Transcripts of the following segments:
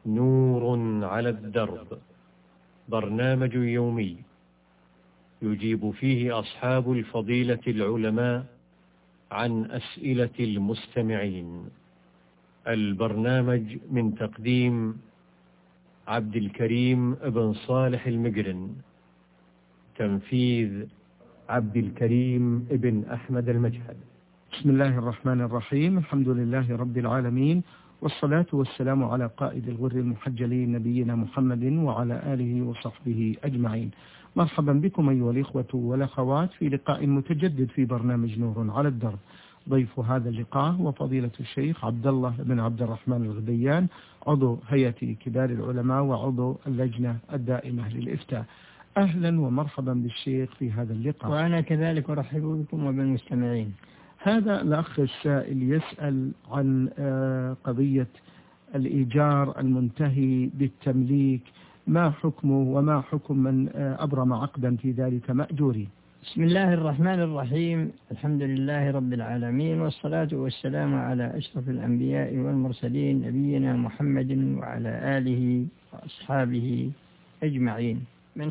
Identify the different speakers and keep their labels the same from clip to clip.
Speaker 1: نور على الدرب، برنامج يومي يجيب فيه أصحاب الفضيلة العلماء عن أسئلة المستمعين. البرنامج من تقديم عبد الكريم بن صالح المقرن، تنفيذ عبد الكريم بن أحمد المجهد.
Speaker 2: بسم الله الرحمن الرحيم، الحمد لله رب العالمين، والصلاة والسلام على قائد الغر المحجلين نبينا محمد وعلى آله وصحبه أجمعين. مرحبا بكم أيها الإخوة والأخوات في لقاء متجدد في برنامج نور على الدرب. ضيف هذا اللقاء وفضيلة الشيخ عبد الله بن عبد الرحمن الغبيان، عضو هيئة كبار العلماء وعضو اللجنة الدائمة للإفتاء. أهلا ومرحبا بالشيخ في هذا اللقاء.
Speaker 3: وأنا كذلك أرحب بكم وبالمستمعين.
Speaker 2: هذا الأخ السائل يسأل عن قضية الإيجار المنتهي بالتمليك، ما حكمه وما حكم من أبرم عقدا في ذلك مأجورين؟
Speaker 3: بسم الله الرحمن الرحيم، الحمد لله رب العالمين، والصلاة والسلام على أشرف الأنبياء والمرسلين نبينا محمد وعلى آله وأصحابه أجمعين. من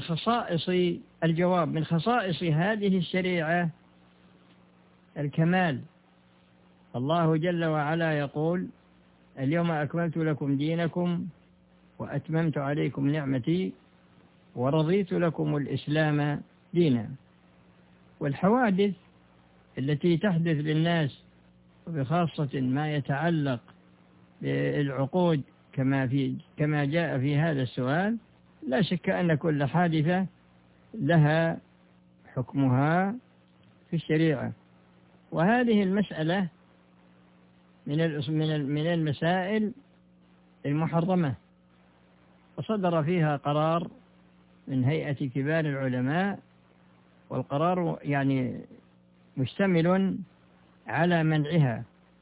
Speaker 3: خصائص هذه الشريعة الكمال. الله جل وعلا يقول: اليوم أكملت لكم دينكم وأتممت عليكم نعمتي ورضيت لكم الإسلام دينا. والحوادث التي تحدث للناس، وبخاصة ما يتعلق بالعقود كما جاء في هذا السؤال، لا شك أن كل حادثة لها حكمها في الشريعة. وهذه المسألة من المسائل المحرمة، وصدر فيها قرار من هيئة كبار العلماء، والقرار يعني مشتمل على منعها،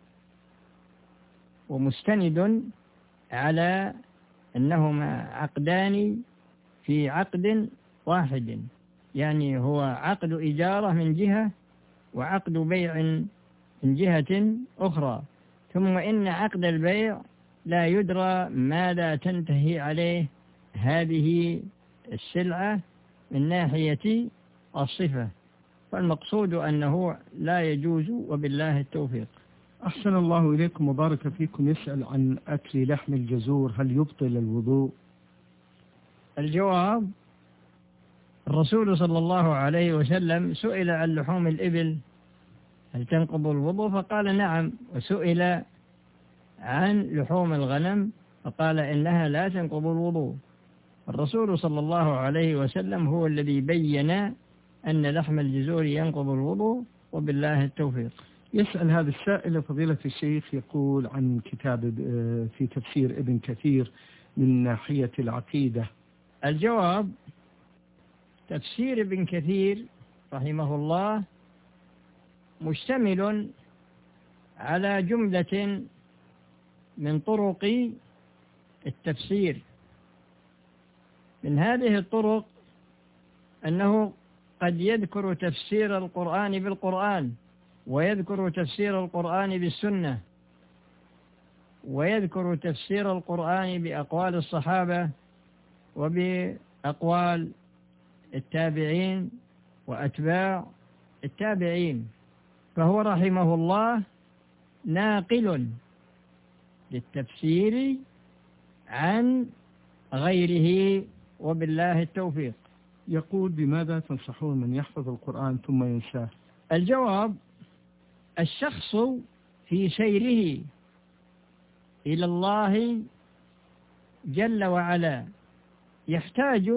Speaker 3: ومستند على أنهما عقدان في عقد واحد، يعني هو عقد إجارة من جهة وعقد بيع من جهة أخرى. ثم إن عقد البيع لا يدرى ماذا تنتهي عليه هذه السلعة من ناحية الصفة، فالمقصود أنه لا يجوز، وبالله التوفيق.
Speaker 2: أحسن الله إليكم وبارك فيكم. يسأل عن أكل لحم الجزور، هل يبطل الوضوء؟
Speaker 3: الجواب: الرسول صلى الله عليه وسلم سئل عن لحوم الإبل هل تنقض الوضوء فقال نعم، وسئل عن لحوم الغنم فقال إنها لا تنقض الوضوء. الرسول صلى الله عليه وسلم هو الذي بين أن لحم الجزور ينقض الوضوء، وبالله التوفيق.
Speaker 2: يسأل هذا السائل فضيلة الشيخ، يقول عن كتاب في تفسير ابن كثير من ناحية العقيدة.
Speaker 3: الجواب: تفسير ابن كثير رحمه الله مشتمل على جملة من طرق التفسير. من هذه الطرق أنه قد يذكر تفسير القرآن بالقرآن، ويذكر تفسير القرآن بالسنة، ويذكر تفسير القرآن بأقوال الصحابة وبأقوال التابعين وأتباع التابعين. فهو رحمه الله ناقل للتفسير عن غيره، وبالله التوفيق.
Speaker 2: يقول: بماذا تنصحون من يحفظ القرآن ثم ينساه؟
Speaker 3: الجواب: الشخص في سيره إلى الله جل وعلا يحتاج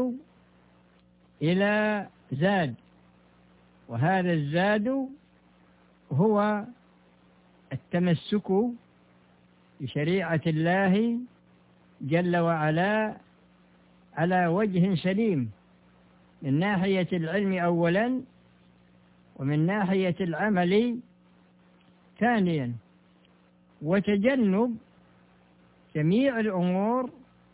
Speaker 3: إلى زاد، وهذا الزاد هو التمسك بشريعة الله جل وعلا على وجه سليم، من ناحية العلم أولا، ومن ناحية العمل ثانيا، وتجنب جميع الأمور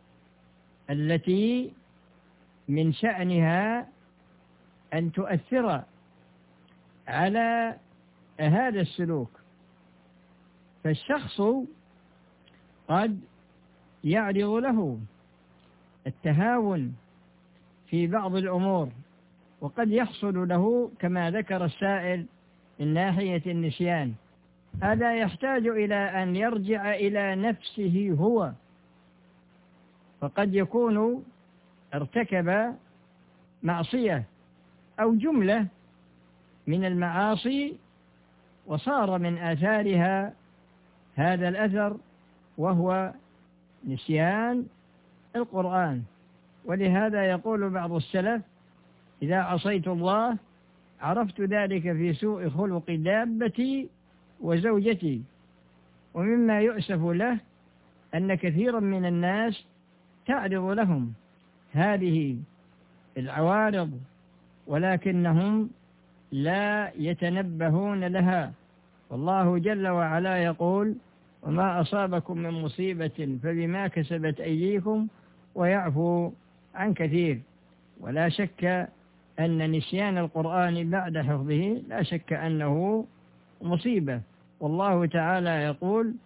Speaker 3: التي من شأنها أن تؤثر على هذا السلوك. فالشخص قد يعرض له التهاون في بعض الأمور، وقد يحصل له كما ذكر السائل من ناحية النسيان. هذا يحتاج إلى أن يرجع إلى نفسه هو، فقد يكون ارتكب معصية أو جملة من المعاصي وصار من آثارها هذا الأثر وهو نسيان القرآن. ولهذا يقول بعض السلف: إذا عصيت الله عرفت ذلك في سوء خلق دابتي وزوجتي. ومما يؤسف له أن كثيرا من الناس تعرض لهم هذه العوارض ولكنهم لا يتنبهون لها. والله جل وعلا يقول: وما أصابكم من مصيبة فبما كسبت أيديكم ويعفو عن كثير. ولا شك أن نسيان القرآن بعد حفظه لا شك أنه مصيبة. والله تعالى يقول: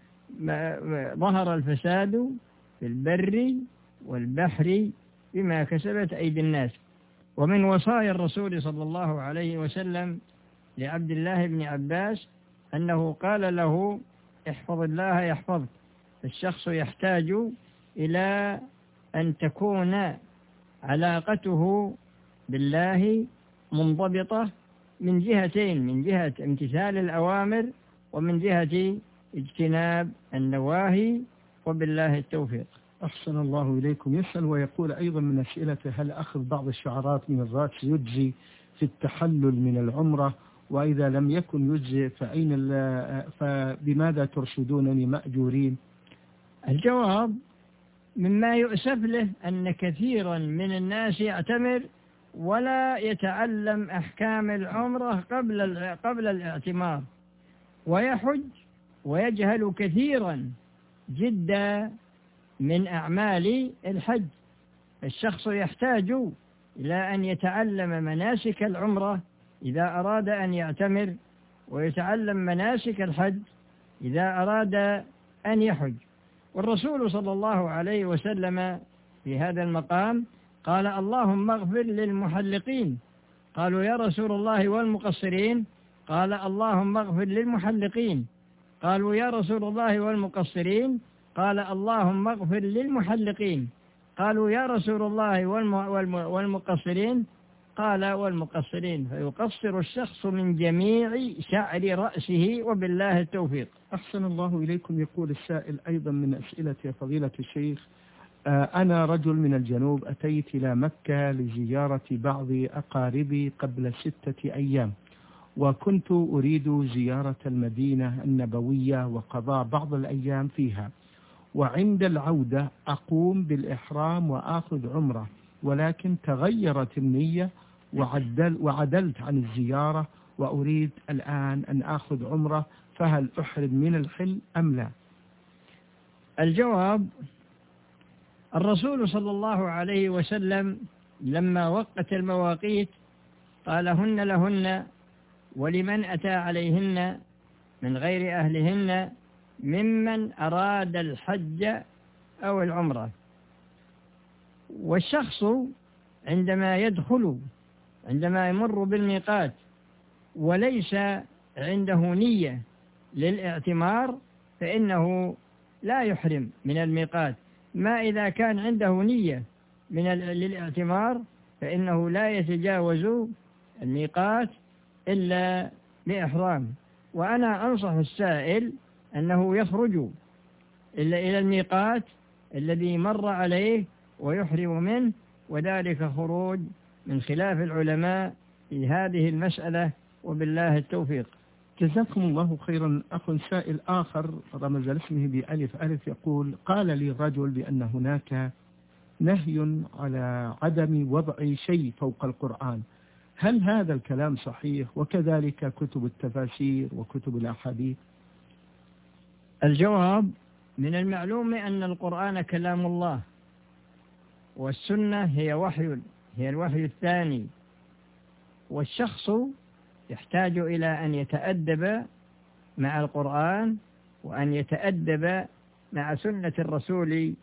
Speaker 3: ظهر الفساد في البر والبحر بما كسبت أيدي الناس. ومن وصايا الرسول صلى الله عليه وسلم لعبد الله بن عباس أنه قال له: احفظ الله يحفظك. الشخص يحتاج إلى أن تكون علاقته بالله منضبطة من جهتين: من جهة امتثال الأوامر ومن جهة اجتناب النواهي، وبالله التوفيق.
Speaker 2: أحسن الله إليكم. يسأل ويقول أيضا من أسئلته: هل أخذ بعض الشعرات من الرأس يجزي في التحلل من العمرة؟ وإذا لم يكن يجزي فبماذا ترشدونني مأجورين؟
Speaker 3: الجواب: مما يؤسف له أن كثيرا من الناس يعتمر ولا يتعلم أحكام العمرة قبل الاعتمار، ويحج ويجهل كثيرا جدا من أعمال الحج. الشخص يحتاج إلى أن يتعلم مناسك العمرة إذا أراد أن يعتمر، ويتعلم مناسك الحج إذا أراد أن يحج. والرسول صلى الله عليه وسلم في هذا المقام قال: اللهم اغفر للمحلقين. قالوا: يا رسول الله والمقصرين؟ قال: اللهم اغفر للمحلقين. قالوا: يا رسول الله والمقصرين؟ قال: اللهم اغفر للمحلقين. قالوا: يا رسول الله والمقصرين؟ قال: والمقصرين. فيقصر الشخص من جميع شعر رأسه، وبالله التوفيق.
Speaker 2: أحسن الله إليكم. يقول السائل أيضا من أسئلة فضيلة الشيخ: أنا رجل من الجنوب أتيت إلى مكة لزيارة بعض أقاربي قبل 6 أيام، وكنت أريد زيارة المدينة النبوية وقضاء بعض الأيام فيها، وعند العودة أقوم بالإحرام وآخذ عمرة، ولكن تغيرت النية وعدلت عن الزيارة وأريد الآن أن آخذ عمرة، فهل أحرم من الحل أم لا؟
Speaker 3: الجواب: الرسول صلى الله عليه وسلم لما وقت المواقيت قال: هن لهن ولمن أتى عليهن من غير أهلهن ممن أراد الحج أو العمرة. والشخص عندما يمر بالميقات وليس عنده نية للاعتمار فإنه لا يحرم من الميقات. ما إذا كان عنده نية للاعتمار فإنه لا يتجاوز الميقات إلا بإحرام. وأنا أنصح السائل أنه يخرج إلى الميقات الذي مر عليه ويحرم منه، وذلك خروج من خلاف العلماء في هذه المسألة، وبالله التوفيق.
Speaker 2: جزاكم الله خيرا. أخ سائل آخر رمز اسمه بألف ألف يقول: قال لي الرجل بأن هناك نهي على عدم وضع شيء فوق القرآن، هل هذا الكلام صحيح؟ وكذلك كتب التفاسير وكتب الأحاديث.
Speaker 3: الجواب: من المعلوم أن القرآن كلام الله، والسنة هي الوحي الثاني، والشخص يحتاج إلى أن يتأدب مع القرآن وأن يتأدب مع سنة الرسول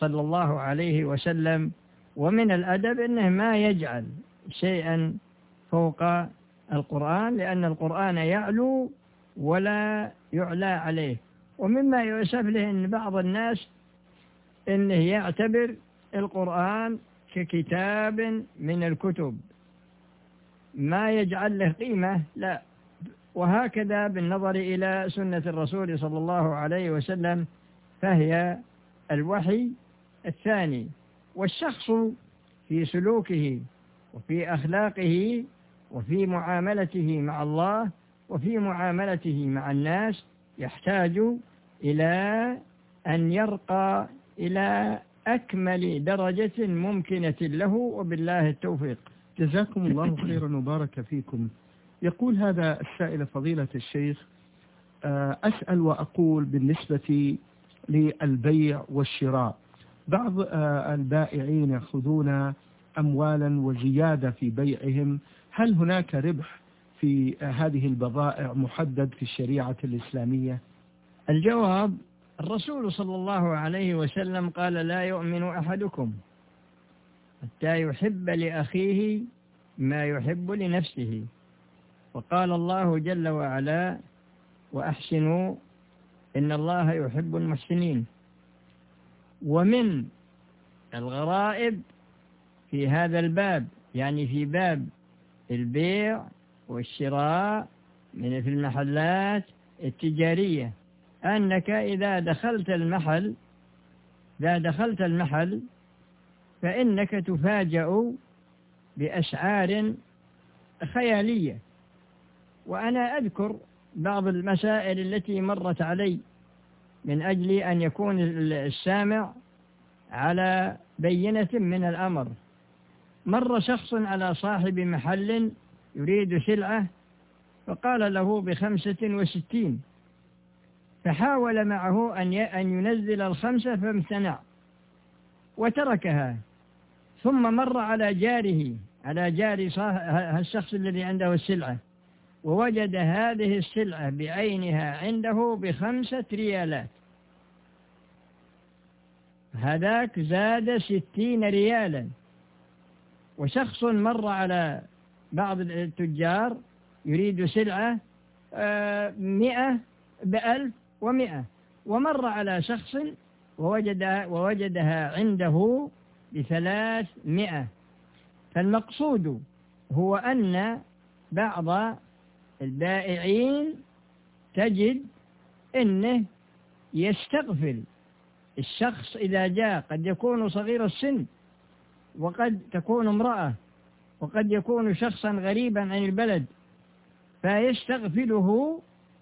Speaker 3: صلى الله عليه وسلم. ومن الأدب أنه ما يجعل شيئا فوق القرآن، لأن القرآن يعلو ولا يعلى عليه. ومما يؤسف له أن بعض الناس أنه يعتبر القرآن ككتاب من الكتب ما يجعل له قيمة، لا. وهكذا بالنظر إلى سنة الرسول صلى الله عليه وسلم، فهي الوحي الثاني. والشخص في سلوكه وفي أخلاقه وفي معاملته مع الله وفي معاملته مع الناس يحتاج إلى أن يرقى إلى أكمل درجة ممكنة له، وبالله التوفيق.
Speaker 2: جزاكم الله خيرا وبارك فيكم. يقول هذا السائل: فضيلة الشيخ، أسأل وأقول بالنسبة للبيع والشراء، بعض البائعين يأخذون أموالا وزيادة في بيعهم، هل هناك ربح في هذه البضائع محدد في الشريعة الإسلامية؟
Speaker 3: الجواب: الرسول صلى الله عليه وسلم قال: لا يؤمن أحدكم حتى يحب لأخيه ما يحب لنفسه. وقال الله جل وعلا: وأحسنوا إن الله يحب المحسنين. ومن الغرائب في هذا الباب، يعني في باب البيع والشراء في المحلات التجارية، أنك إذا دخلت المحل فإنك تفاجأ بأسعار خيالية. وأنا أذكر بعض المسائل التي مرت علي من أجل أن يكون السامع على بينة من الأمر. مر شخص على صاحب محل يريد سلعة فقال له ب65، فحاول معه أن ينزل 5 فامتنع وتركها. ثم مر على جار الشخص الذي عنده السلعة، ووجد هذه السلعة بعينها عنده ب5 ريالات، هذاك زاد 60 ريالا. وشخص مر على بعض التجار يريد سلعة 100 ب1100، ومر على شخص ووجدها عنده ب300. فالمقصود هو أن بعض البائعين تجد أنه يستغفل الشخص إذا جاء، قد يكون صغير السن، وقد تكون امرأة، وقد يكون شخصا غريبا عن البلد، فيستغفله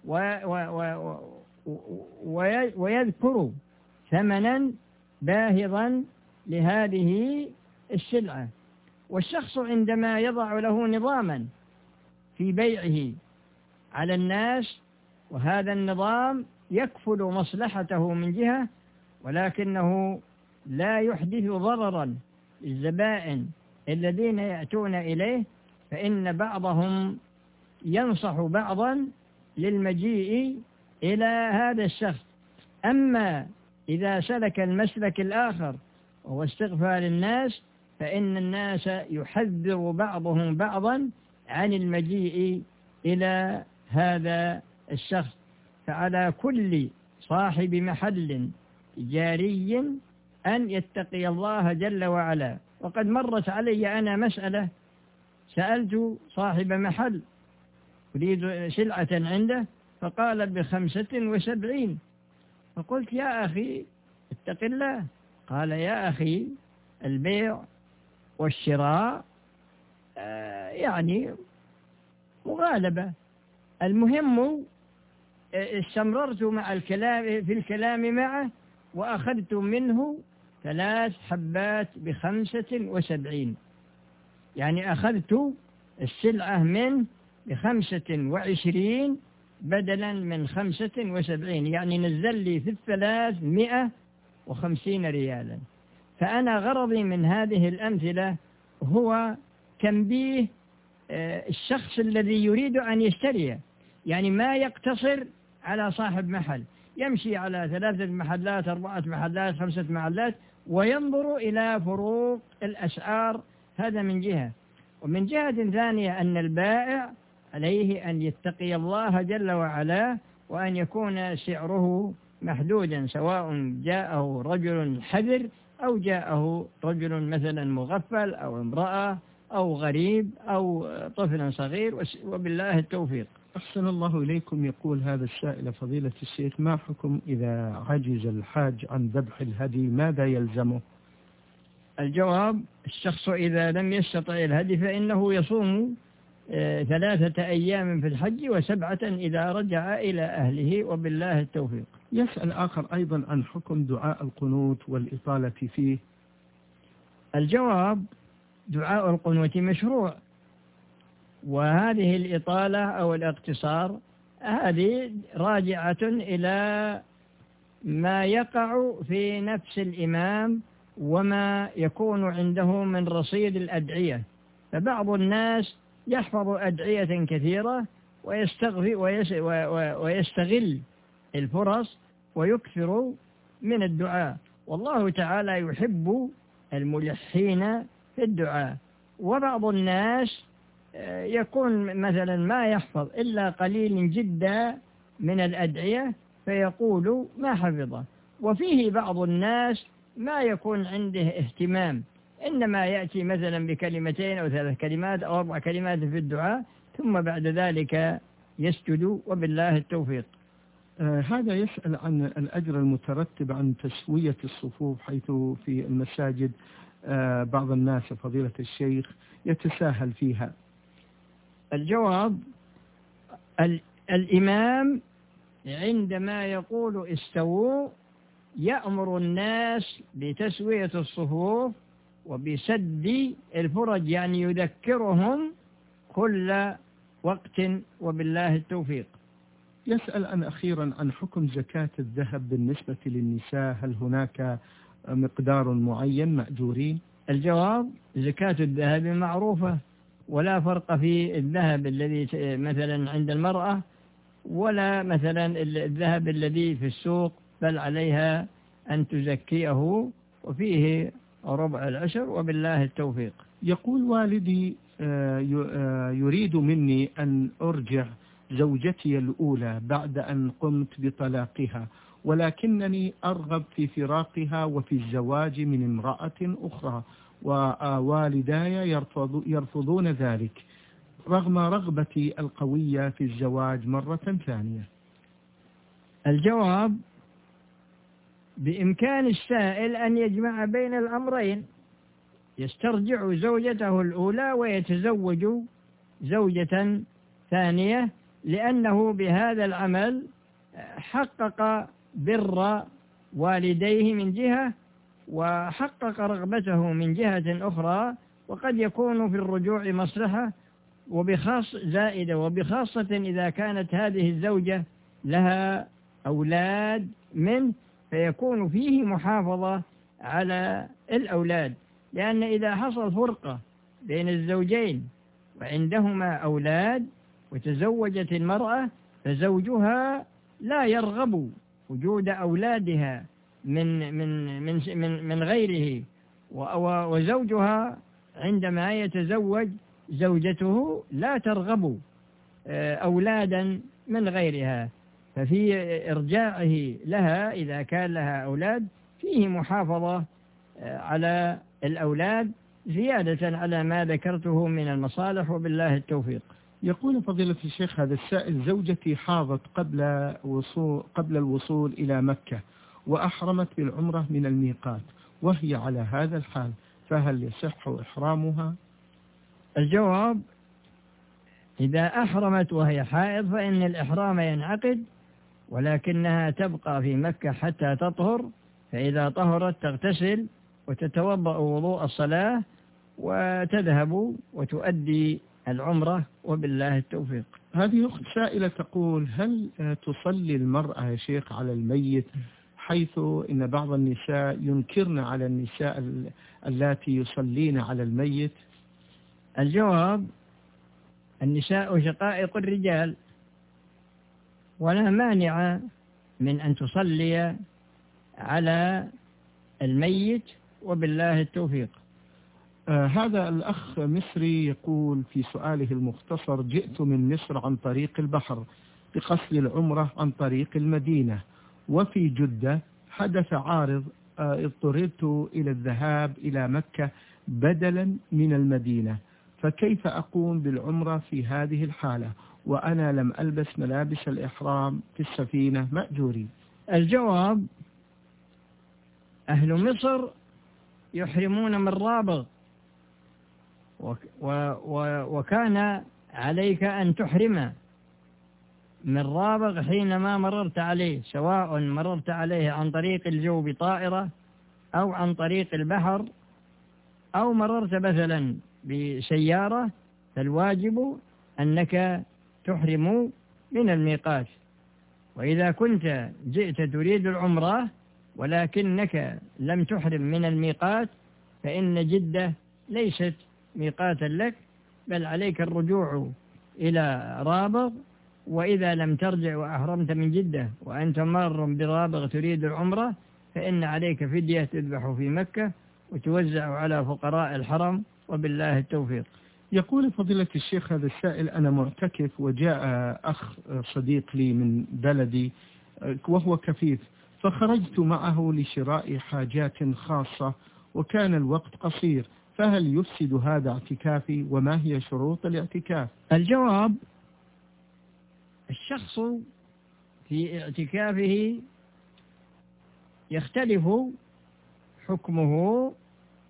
Speaker 3: ويذكر ثمنا باهظا لهذه السلعة. والشخص عندما يضع له نظاما في بيعه على الناس، وهذا النظام يكفل مصلحته من جهة، ولكنه لا يحدث ضررا للزبائن الذين يأتون إليه، فإن بعضهم ينصح بعضا للمجيء إلى هذا الشخص. أما إذا سلك المسلك الآخر وهو استغفال الناس، فإن الناس يحذر بعضهم بعضا عن المجيء إلى هذا الشخص. فعلى كل صاحب محل تجاري أن يتقي الله جل وعلا. وقد مرت علي أنا مسألة، سألت صاحب محل أريد سلعة عنده فقال ب75، فقلت: يا أخي اتق الله. قال: يا أخي البيع والشراء يعني مغالبة، المهم استمررت مع في الكلام معه، وأخذت منه 3 حبات ب75، يعني أخذت السلعة منه ب25 بدلا من 75، يعني نزل لي في 350 ريالا. فأنا غرضي من هذه الأمثلة هو تنبيه الشخص الذي يريد أن يشتري، يعني ما يقتصر على صاحب محل يمشي على 3 محلات 4 محلات 5 محلات وينظر إلى فروق الأسعار، هذا من جهة. ومن جهة ثانية أن البائع عليه أن يتقي الله جل وعلا، وأن يكون سعره محدودا، سواء جاءه رجل حذر أو جاءه رجل مثلا مغفل أو امرأة أو غريب أو طفل صغير، وبالله التوفيق.
Speaker 2: أحسن الله إليكم. يقول هذا السائل: فضيلة الشيخ، ما حكم إذا عجز الحاج عن ذبح الهدي، ماذا يلزمه؟
Speaker 3: الجواب: الشخص إذا لم يستطع الهدي فإنه يصوم 3 أيام في الحج و7 إذا رجع إلى أهله، وبالله التوفيق.
Speaker 2: يسأل آخر أيضا عن حكم دعاء القنوت والإطالة فيه.
Speaker 3: الجواب: دعاء القنوت مشروع، وهذه الإطالة أو الاقتصار هذه راجعة إلى ما يقع في نفس الإمام وما يكون عنده من رصيد الأدعية. فبعض الناس يحفظ أدعية كثيرة ويستغل الفرص ويكثر من الدعاء، والله تعالى يحب الملحين في الدعاء. وبعض الناس يكون مثلا ما يحفظ إلا قليل جدا من الأدعية فيقول ما حفظه. وفيه بعض الناس ما يكون عنده اهتمام، إنما يأتي مثلا بكلمتين أو 3 كلمات أو 4 كلمات في الدعاء، ثم بعد ذلك يسجد، وبالله التوفيق.
Speaker 2: هذا يسأل عن الأجر المترتب عن تسوية الصفوف، حيث في المساجد بعض الناس فضيلة الشيخ يتساهل فيها.
Speaker 3: الجواب: الإمام عندما يقول استووا يأمر الناس بتسوية الصفوف وبسد الفرج، يعني يذكرهم كل وقت، وبالله التوفيق.
Speaker 2: يسأل أخيرا عن حكم زكاة الذهب بالنسبة للنساء، هل هناك مقدار معين مأجورين؟
Speaker 3: الجواب: زكاة الذهب معروفة، ولا فرق في الذهب الذي مثلا عند المرأة ولا مثلا الذهب الذي في السوق، بل عليها أن تزكيه، وفيه ربع العشر، وبالله التوفيق.
Speaker 2: يقول والدي يريد مني أن أرجع زوجتي الأولى بعد أن قمت بطلاقها، ولكنني أرغب في فراقها وفي الزواج من امرأة أخرى، ووالداي يرفضون ذلك رغم رغبتي القوية في الزواج مرة ثانية.
Speaker 3: الجواب: بإمكان السائل أن يجمع بين الأمرين، يسترجع زوجته الأولى ويتزوج زوجة ثانية، لأنه بهذا العمل حقق بر والديه من جهة، وحقق رغبته من جهة أخرى، وقد يكون في الرجوع مصلحة زائدة، وبخاصة إذا كانت هذه الزوجة لها أولاد منه، فيكون فيه محافظة على الأولاد، لأن إذا حصل فرقة بين الزوجين وعندهما أولاد وتزوجت المرأة، فزوجها لا يرغب وجود أولادها من غيره، وزوجها عندما يتزوج زوجته لا ترغب أولادا من غيرها، ففي إرجاعه لها إذا كان لها أولاد فيه محافظة على الأولاد زيادة على ما ذكرته من المصالح، وبالله التوفيق.
Speaker 2: يقول فضيلة الشيخ هذا السائل: زوجتي حاضت قبل الوصول إلى مكة، وأحرمت بالعمرة من الميقات، وهي على هذا الحال، فهل يصح إحرامها؟
Speaker 3: الجواب: إذا أحرمت وهي حائض فإن الإحرام ينعقد، ولكنها تبقى في مكة حتى تطهر، فإذا طهرت تغتسل وتتوضأ وضوء الصلاة وتذهب وتؤدي العمرة، وبالله التوفيق.
Speaker 2: هذه أخت سائلة تقول: هل تصلي المرأة يا شيخ على الميت، حيث إن بعض النساء ينكرن على النساء اللاتي يصلين على الميت؟
Speaker 3: الجواب: النساء شقائق الرجال، ولا مانع من أن تصلي على الميت، وبالله التوفيق.
Speaker 2: هذا الأخ مصري يقول في سؤاله المختصر: جئت من مصر عن طريق البحر بقصد العمرة عن طريق المدينة، وفي جدة حدث عارض اضطررت إلى الذهاب إلى مكة بدلا من المدينة، فكيف أقوم بالعمرة في هذه الحالة وأنا لم ألبس ملابس الإحرام في السفينة مأجوري؟
Speaker 3: الجواب: أهل مصر يحرمون من رابغ، وكان عليك أن تحرم من رابغ حينما مررت عليه، سواء مررت عليه عن طريق الجو بطائرة أو عن طريق البحر أو مررت مثلا بسيارة، فالواجب أنك تحرم من الميقات. وإذا كنت جئت تريد العمرة ولكنك لم تحرم من الميقات، فإن جدة ليست ميقاتا لك، بل عليك الرجوع إلى رابغ. وإذا لم ترجع وأحرمت من جدة وأنت مار برابغ تريد العمرة، فإن عليك فدية تذبح في مكة وتوزع على فقراء الحرم، وبالله التوفيق.
Speaker 2: يقول فضيلة الشيخ هذا السائل: أنا معتكف وجاء أخ صديق لي من بلدي وهو كفيف، فخرجت معه لشراء حاجات خاصة وكان الوقت قصير، فهل يفسد هذا اعتكافي وما هي شروط الاعتكاف؟
Speaker 3: الجواب: الشخص في اعتكافه يختلف حكمه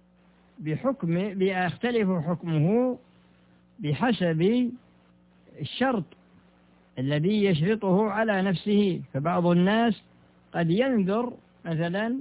Speaker 3: بحسب الشرط الذي يشرطه على نفسه. فبعض الناس قد ينذر مثلا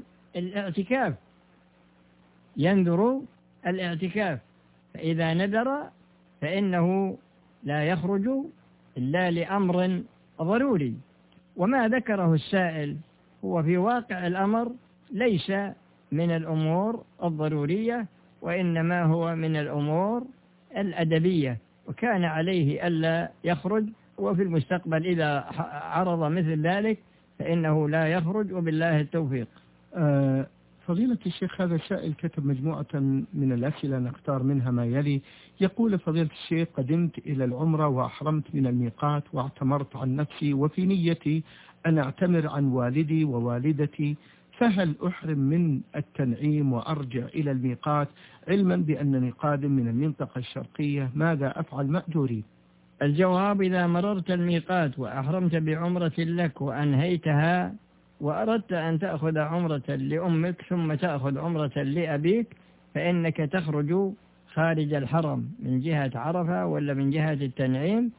Speaker 3: الاعتكاف، فإذا نذر فإنه لا يخرج إلا لأمر ضروري. وما ذكره السائل هو في واقع الأمر ليس من الأمور الضرورية، وإنما هو من الأمور الأدبية، وكان عليه ألا يخرج، وفي المستقبل إذا عرض مثل ذلك فإنه لا يخرج، وبالله التوفيق.
Speaker 2: فضيلة الشيخ هذا سائل كتب مجموعة من الأسئلة نختار منها ما يلي. يقول فضيلة الشيخ: قدمت إلى العمرة وأحرمت من الميقات واعتمرت عن نفسي، وفي نيتي أن أعتمر عن والدي ووالدتي، فهل أحرم من التنعيم وأرجع إلى الميقات علما بأنني قادم من المنطقة الشرقية؟ ماذا أفعل مأجوري؟
Speaker 3: الجواب: إذا مررت الميقات وأحرمت بعمرة لك وأنهيتها وأردت أن تأخذ عمرة لأمك ثم تأخذ عمرة لأبيك، فإنك تخرج خارج الحرم من جهة عرفة ولا من جهة التنعيم،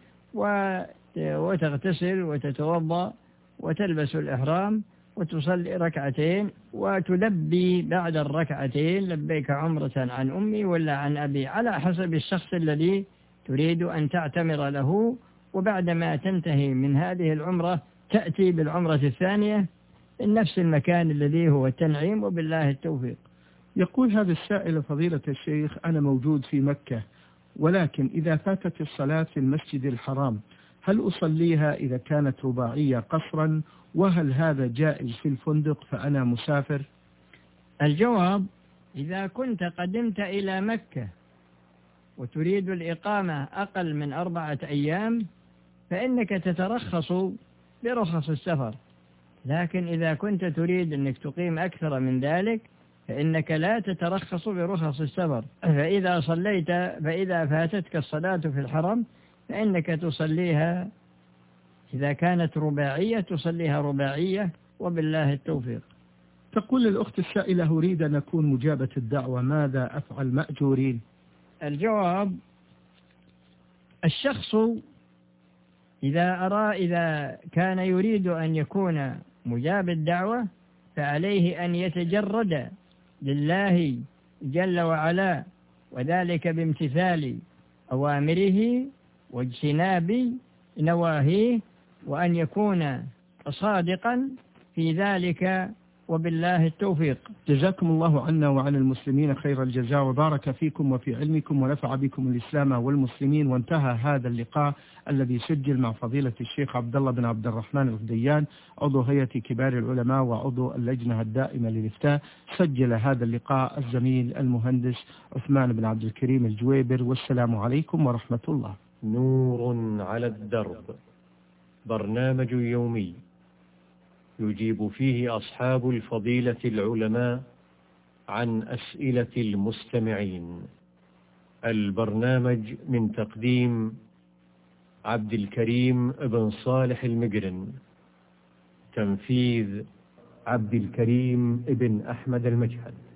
Speaker 3: وتغتسل وتتوضأ وتلبس الإحرام وتصلي ركعتين وتلبي بعد الركعتين لبيك عمرة عن أمي ولا عن أبي، على حسب الشخص الذي تريد أن تعتمر له. وبعدما تنتهي من هذه العمرة تأتي بالعمرة الثانية من نفس المكان الذي هو التنعيم، وبالله التوفيق.
Speaker 2: يقول هذا السائل: فضيلة الشيخ، أنا موجود في مكة، ولكن إذا فاتت الصلاة في المسجد الحرام هل أصليها إذا كانت رباعية قصرا؟ وهل هذا جائز في الفندق فأنا مسافر؟
Speaker 3: الجواب: إذا كنت قدمت إلى مكة وتريد الإقامة أقل من 4 أيام فإنك تترخص برخص السفر، لكن إذا كنت تريد أنك تقيم أكثر من ذلك فإنك لا تترخص برخص السفر. فإذا فاتتك الصلاة في الحرم فإنك تصليها إذا كانت رباعية تصليها رباعية، وبالله التوفيق.
Speaker 2: تقول الأخت السائلة: أريد أن أكون مجابة الدعوة، ماذا أفعل مأجورين؟
Speaker 3: الجواب: الشخص إذا كان يريد أن يكون مجاب الدعوة فعليه أن يتجرد لله جل وعلا، وذلك بامتثال أوامره واجتناب نواهيه، وأن يكون صادقا في ذلك وبالله التوفيق.
Speaker 2: جزاكم الله عنا وعن المسلمين خير الجزاء، وبارك فيكم وفي علمكم، ونفع بكم الإسلام والمسلمين. وانتهى هذا اللقاء الذي سجل مع فضيلة الشيخ عبد الله بن عبد الرحمن الغديان، عضو هيئة كبار العلماء وعضو اللجنة الدائمة للإفتاء. سجل هذا اللقاء الزميل المهندس عثمان بن عبد الكريم الجويبر. والسلام عليكم ورحمة الله.
Speaker 1: نور على الدرب، برنامج يومي يجيب فيه أصحاب الفضيلة العلماء عن أسئلة المستمعين. البرنامج من تقديم عبد الكريم بن صالح المقرن، تنفيذ عبد الكريم بن أحمد المجهد.